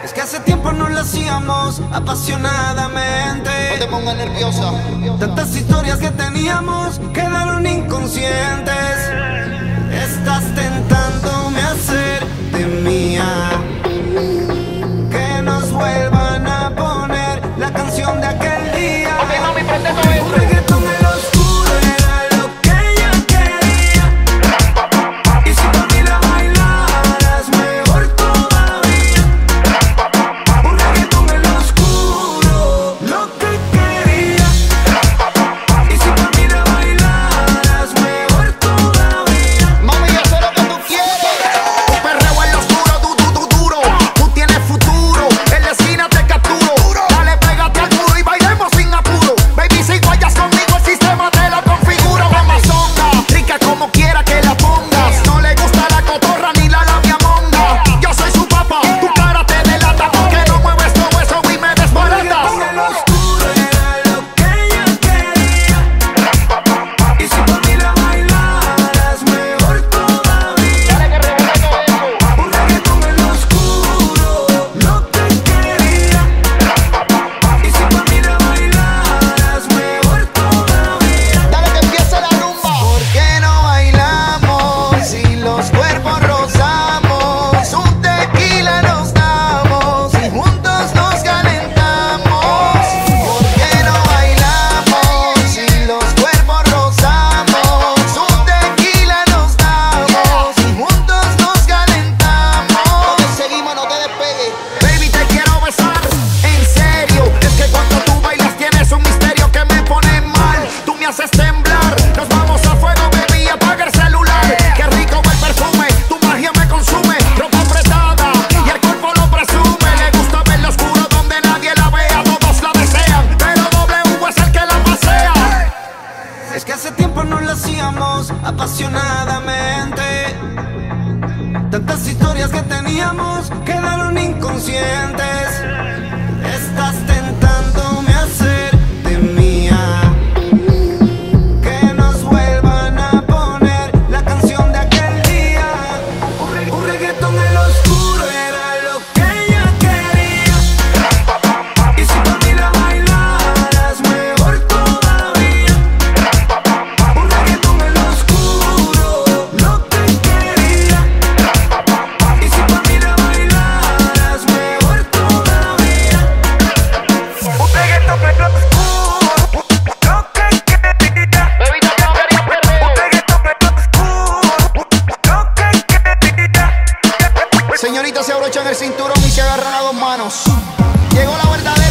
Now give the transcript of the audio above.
Es que hace tiempo no lo hacíamos apasionadamente. No te pongas nerviosa. Tantas historias que teníamos quedaron inconscientes. Estás tentándome a hacerte mía. Que nos vuelvan a poner la canción de aquel día. Ok, mami, prende todo esto. Un reggaetón en lo oscuro era lo que ella quería. Y si pa' mí la bailaras, mejor todavía. Un reggaetón en lo oscuro, lo que quería. Y si pa' mí la bailaras, mejor todavía. Mami, yo sé lo que tú quieres. Un perreo en lo oscuro, duro. Tú tienes futuro, en la esquina te capturo. Dale, pégate al muro y bailemos sin apuro. Baby, si guayas conmigo, el sistema te lo configuro. Amazonga, rica como quiera que la pongas. No le gusta la cotorra ni la labia monga. Yo soy su papá, tu cara te delata. Porque no mueves todo eso y me desbaratas. En lo oscuro era lo que ella quería. Y si pa' mí la bailaras, mejor todavía. Dale que rebota todo eso. Un reggaetón en lo oscuro, lo que quería. Y si pa' mí la bailaras, mejor todavía. Dale que empiece la rumba. ¿Por qué no bailamos si los cuerpos rozamos? Un tequila nos damos y juntos nos calentamos. ¿Por qué no bailamos si los cuerpos rozamos? Un tequila nos damos y juntos nos calentamos. Seguimos, no te despegues. Baby, te quiero besar, en serio. Es que cuando tú bailas tienes un misterio que me pone mal. Tú me haces temblar. Nos vamos a fuego, baby, apaga el celular. Qué rico el perfume, tu magia me consume. Ropa apretada y el cuerpo lo presume. Le gusta ver lo oscuro donde nadie la vea. Todos la desean, pero W es el que la pasea. Es que hace tiempo no lo hacíamos apasionadamente. Tantas historias que teníamos quedaron inconscientes. Estás tentándome a hacerte mía. Que nos vuelvan a poner la canción de aquel día. Un reggaetón en lo oscuro era lo que ella quería. Y si pa' mí la bailaras, mejor todavía. Un reggaetón en lo oscuro, lo que quería. Y si pa' mí la bailaras, mejor todavía. Un reggaetón en lo oscuro, lo que quería. Baby, no quería perreo. Un reggaetón en lo oscuro, lo que quería. Señoritas, se abrochan el cinturón y se agarran a dos manos. Llegó la verdadera.